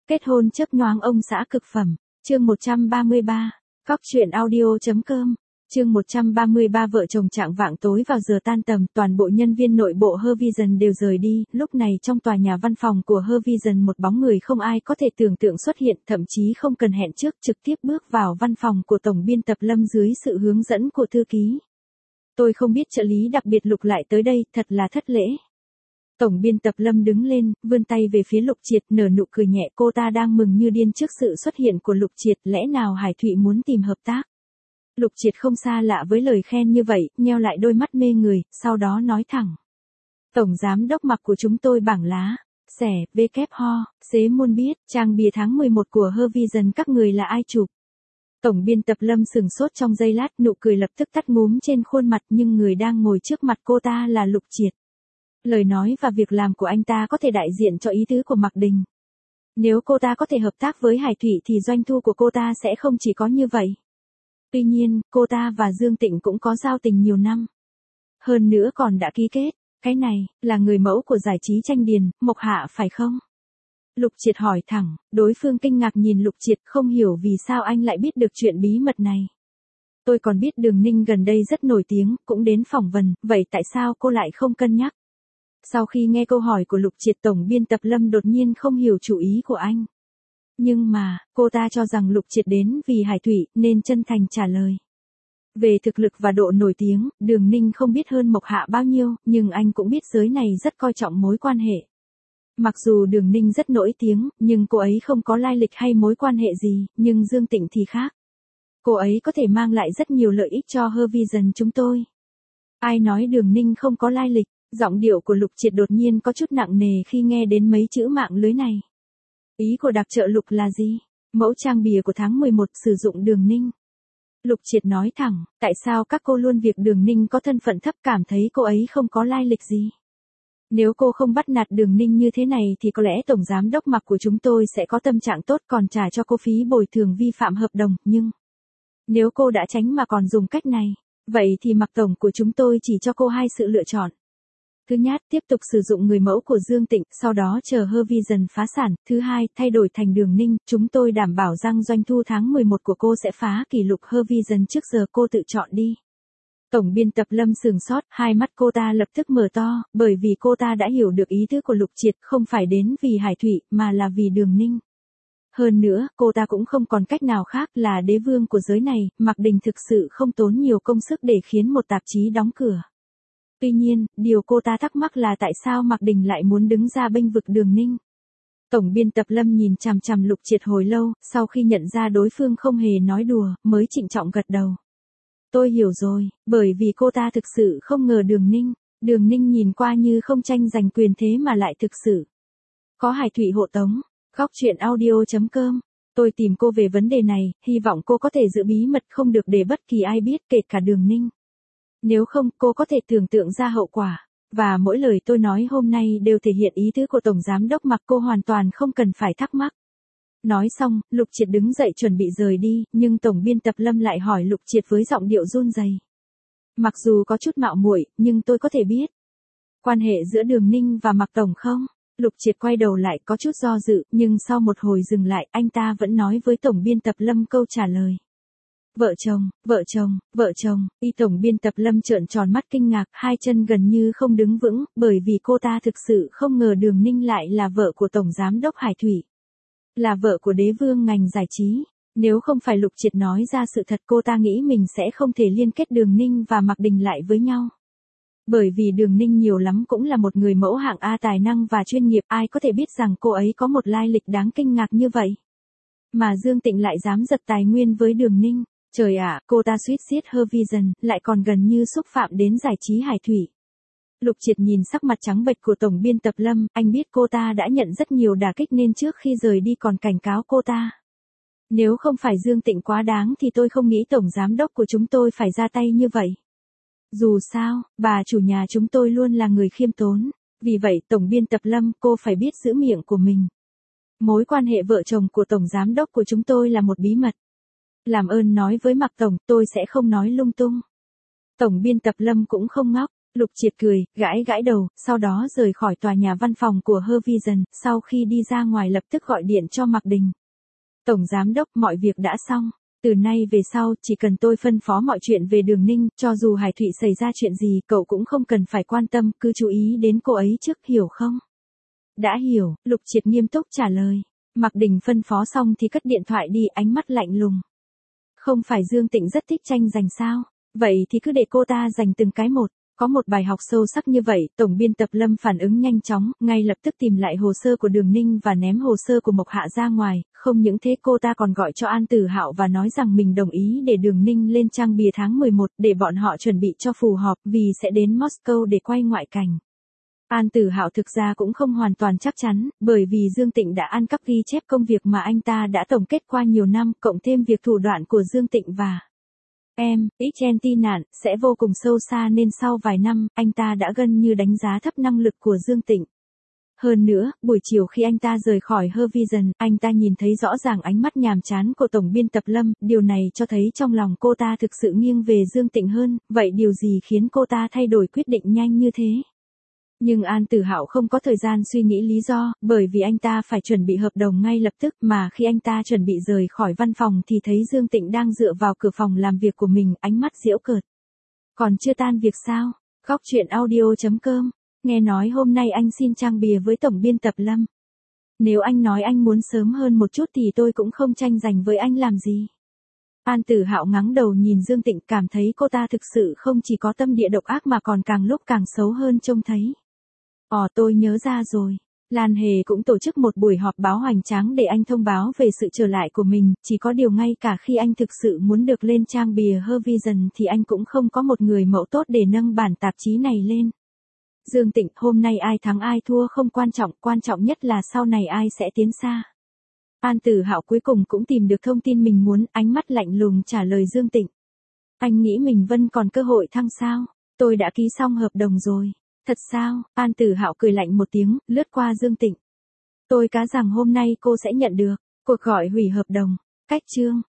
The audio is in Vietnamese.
Kết hôn chớp nhoáng ông xã cực phẩm. Chương 133. Cóc truyện audio.com. Chương 133 vợ chồng trạng vạng tối vào giờ tan tầm, toàn bộ nhân viên nội bộ Hervision đều rời đi, lúc này trong tòa nhà văn phòng của Hervision một bóng người không ai có thể tưởng tượng xuất hiện, thậm chí không cần hẹn trước, trực tiếp bước vào văn phòng của tổng biên tập Lâm dưới sự hướng dẫn của thư ký. Tôi không biết trợ lý đặc biệt Lục lại tới đây, thật là thất lễ. Tổng biên tập Lâm đứng lên, vươn tay về phía Lục Triệt, nở nụ cười nhẹ, cô ta đang mừng như điên trước sự xuất hiện của Lục Triệt, lẽ nào Hải Thụy muốn tìm hợp tác. Lục Triệt không xa lạ với lời khen như vậy, nheo lại đôi mắt mê người, sau đó nói thẳng. Tổng giám đốc mặc của chúng tôi bảng lá, xẻ, ho, xế muôn biết, trang bìa tháng 11 của Hervision các người là ai chụp. Tổng biên tập Lâm sừng sốt trong giây lát, nụ cười lập tức tắt ngúm trên khuôn mặt, nhưng người đang ngồi trước mặt cô ta là Lục Triệt. Lời nói và việc làm của anh ta có thể đại diện cho ý tứ của Mạc Đình. Nếu cô ta có thể hợp tác với Hải Thụy thì doanh thu của cô ta sẽ không chỉ có như vậy. Tuy nhiên, cô ta và Dương Tịnh cũng có giao tình nhiều năm. Hơn nữa còn đã ký kết, cái này, là người mẫu của giải trí tranh điền, Mộc Hạ phải không? Lục Triệt hỏi thẳng, đối phương kinh ngạc nhìn Lục Triệt không hiểu vì sao anh lại biết được chuyện bí mật này. Tôi còn biết Đường Ninh gần đây rất nổi tiếng, cũng đến phỏng vấn, vậy tại sao cô lại không cân nhắc? Sau khi nghe câu hỏi của Lục Triệt, tổng biên tập Lâm đột nhiên không hiểu chủ ý của anh. Nhưng mà, cô ta cho rằng Lục Triệt đến vì Hải Thụy, nên chân thành trả lời. Về thực lực và độ nổi tiếng, Đường Ninh không biết hơn Mộc Hạ bao nhiêu, nhưng anh cũng biết giới này rất coi trọng mối quan hệ. Mặc dù Đường Ninh rất nổi tiếng, nhưng cô ấy không có lai lịch hay mối quan hệ gì, nhưng Dương Tịnh thì khác. Cô ấy có thể mang lại rất nhiều lợi ích cho Hervision chúng tôi. Ai nói Đường Ninh không có lai lịch? Giọng điệu của Lục Triệt đột nhiên có chút nặng nề khi nghe đến mấy chữ mạng lưới này. Ý của đặc trợ Lục là gì? Mẫu trang bìa của tháng 11 sử dụng Đường Ninh. Lục Triệt nói thẳng, tại sao các cô luôn việc Đường Ninh có thân phận thấp, cảm thấy cô ấy không có lai lịch gì? Nếu cô không bắt nạt Đường Ninh như thế này thì có lẽ tổng giám đốc Mạc của chúng tôi sẽ có tâm trạng tốt còn trả cho cô phí bồi thường vi phạm hợp đồng, nhưng nếu cô đã tránh mà còn dùng cách này, vậy thì Mạc tổng của chúng tôi chỉ cho cô hai sự lựa chọn. Thứ nhất, tiếp tục sử dụng người mẫu của Dương Tịnh, sau đó chờ Hervision phá sản. Thứ hai, thay đổi thành Đường Ninh, chúng tôi đảm bảo rằng doanh thu tháng 11 của cô sẽ phá kỷ lục Hervision trước giờ, cô tự chọn đi. Tổng biên tập Lâm sừng sốt, hai mắt cô ta lập tức mở to, bởi vì cô ta đã hiểu được ý tứ của Lục Triệt, không phải đến vì Hải Thụy, mà là vì Đường Ninh. Hơn nữa, cô ta cũng không còn cách nào khác, là đế vương của giới này, Mạc Đình thực sự không tốn nhiều công sức để khiến một tạp chí đóng cửa. Tuy nhiên, điều cô ta thắc mắc là tại sao Mạc Đình lại muốn đứng ra bênh vực Đường Ninh. Tổng biên tập Lâm nhìn chằm chằm Lục Triệt hồi lâu, sau khi nhận ra đối phương không hề nói đùa, mới trịnh trọng gật đầu. Tôi hiểu rồi, bởi vì cô ta thực sự không ngờ Đường Ninh nhìn qua như không tranh giành quyền thế mà lại thực sự có Hải Thụy hộ tống. Cóc truyện audio.com. Tôi tìm cô về vấn đề này, hy vọng cô có thể giữ bí mật, không được để bất kỳ ai biết, kể cả Đường Ninh. Nếu không, cô có thể tưởng tượng ra hậu quả. Và mỗi lời tôi nói hôm nay đều thể hiện ý tứ của tổng giám đốc Mạc, cô hoàn toàn không cần phải thắc mắc. Nói xong, Lục Triệt đứng dậy chuẩn bị rời đi, nhưng tổng biên tập Lâm lại hỏi Lục Triệt với giọng điệu run rẩy. Mặc dù có chút mạo muội, nhưng tôi có thể biết quan hệ giữa Đường Ninh và Mạc tổng không? Lục Triệt quay đầu lại có chút do dự, nhưng sau một hồi dừng lại, anh ta vẫn nói với tổng biên tập Lâm câu trả lời. Vợ chồng, y tổng biên tập Lâm trợn tròn mắt kinh ngạc, hai chân gần như không đứng vững, bởi vì cô ta thực sự không ngờ Đường Ninh lại là vợ của tổng giám đốc Hải Thụy. Là vợ của đế vương ngành giải trí. Nếu không phải Lục Triệt nói ra sự thật, cô ta nghĩ mình sẽ không thể liên kết Đường Ninh và Mạc Đình lại với nhau. Bởi vì Đường Ninh nhiều lắm cũng là một người mẫu hạng A tài năng và chuyên nghiệp, ai có thể biết rằng cô ấy có một lai lịch đáng kinh ngạc như vậy. Mà Dương Tịnh lại dám giật tài nguyên với Đường Ninh. Trời ạ, cô ta suýt giết Hervision, lại còn gần như xúc phạm đến giải trí Hải Thụy. Lục Triệt nhìn sắc mặt trắng bệch của tổng biên tập Lâm, anh biết cô ta đã nhận rất nhiều đả kích nên trước khi rời đi còn cảnh cáo cô ta. Nếu không phải Dương Tịnh quá đáng thì tôi không nghĩ tổng giám đốc của chúng tôi phải ra tay như vậy. Dù sao, bà chủ nhà chúng tôi luôn là người khiêm tốn. Vì vậy, tổng biên tập Lâm, cô phải biết giữ miệng của mình. Mối quan hệ vợ chồng của tổng giám đốc của chúng tôi là một bí mật. Làm ơn nói với Mạc tổng, tôi sẽ không nói lung tung. Tổng biên tập Lâm cũng không ngốc, Lục Triệt cười, gãi gãi đầu, sau đó rời khỏi tòa nhà văn phòng của Hervision, sau khi đi ra ngoài lập tức gọi điện cho Mạc Đình. Tổng Giám đốc, mọi việc đã xong. Từ nay về sau, chỉ cần tôi phân phó mọi chuyện về Đường Ninh, cho dù Hải Thụy xảy ra chuyện gì, cậu cũng không cần phải quan tâm, cứ chú ý đến cô ấy trước, hiểu không? Đã hiểu, Lục Triệt nghiêm túc trả lời. Mạc Đình phân phó xong thì cất điện thoại đi, ánh mắt lạnh lùng. Không phải Dương Tịnh rất thích tranh giành sao? Vậy thì cứ để cô ta giành từng cái một. Có một bài học sâu sắc như vậy, tổng biên tập Lâm phản ứng nhanh chóng, ngay lập tức tìm lại hồ sơ của Đường Ninh và ném hồ sơ của Mộc Hạ ra ngoài, không những thế cô ta còn gọi cho An Tử Hạo và nói rằng mình đồng ý để Đường Ninh lên trang bìa tháng 11 để bọn họ chuẩn bị cho phù họp vì sẽ đến Moscow để quay ngoại cảnh. An Tử Hạo thực ra cũng không hoàn toàn chắc chắn, bởi vì Dương Tịnh đã ăn cắp ghi chép công việc mà anh ta đã tổng kết qua nhiều năm, cộng thêm việc thủ đoạn của Dương Tịnh và XNT nạn sẽ vô cùng sâu xa nên sau vài năm, anh ta đã gần như đánh giá thấp năng lực của Dương Tịnh. Hơn nữa, buổi chiều khi anh ta rời khỏi Hervision, anh ta nhìn thấy rõ ràng ánh mắt nhàm chán của tổng biên tập Lâm, điều này cho thấy trong lòng cô ta thực sự nghiêng về Dương Tịnh hơn, vậy điều gì khiến cô ta thay đổi quyết định nhanh như thế? Nhưng An Tử Hạo không có thời gian suy nghĩ lý do, bởi vì anh ta phải chuẩn bị hợp đồng ngay lập tức mà khi anh ta chuẩn bị rời khỏi văn phòng thì thấy Dương Tịnh đang dựa vào cửa phòng làm việc của mình, ánh mắt giễu cợt. Còn chưa tan việc sao? Góc truyện audio.com. Nghe nói hôm nay anh xin trang bìa với tổng biên tập Lâm. Nếu anh nói anh muốn sớm hơn một chút thì tôi cũng không tranh giành với anh làm gì. An Tử Hạo ngắng đầu nhìn Dương Tịnh, cảm thấy cô ta thực sự không chỉ có tâm địa độc ác mà còn càng lúc càng xấu hơn trông thấy. Tôi nhớ ra rồi. Lan Hề cũng tổ chức một buổi họp báo hoành tráng để anh thông báo về sự trở lại của mình, chỉ có điều ngay cả khi anh thực sự muốn được lên trang bìa Hervision thì anh cũng không có một người mẫu tốt để nâng bản tạp chí này lên. Dương Tịnh, hôm nay ai thắng ai thua không quan trọng nhất là sau này ai sẽ tiến xa. An Tử Hạo cuối cùng cũng tìm được thông tin mình muốn, ánh mắt lạnh lùng trả lời Dương Tịnh. Anh nghĩ mình vẫn còn cơ hội thăng sao? Tôi đã ký xong hợp đồng rồi. Thật sao? An Tử Hạo cười lạnh một tiếng, lướt qua Dương Tịnh. Tôi cá rằng hôm nay cô sẽ nhận được cuộc gọi hủy hợp đồng. Cách chương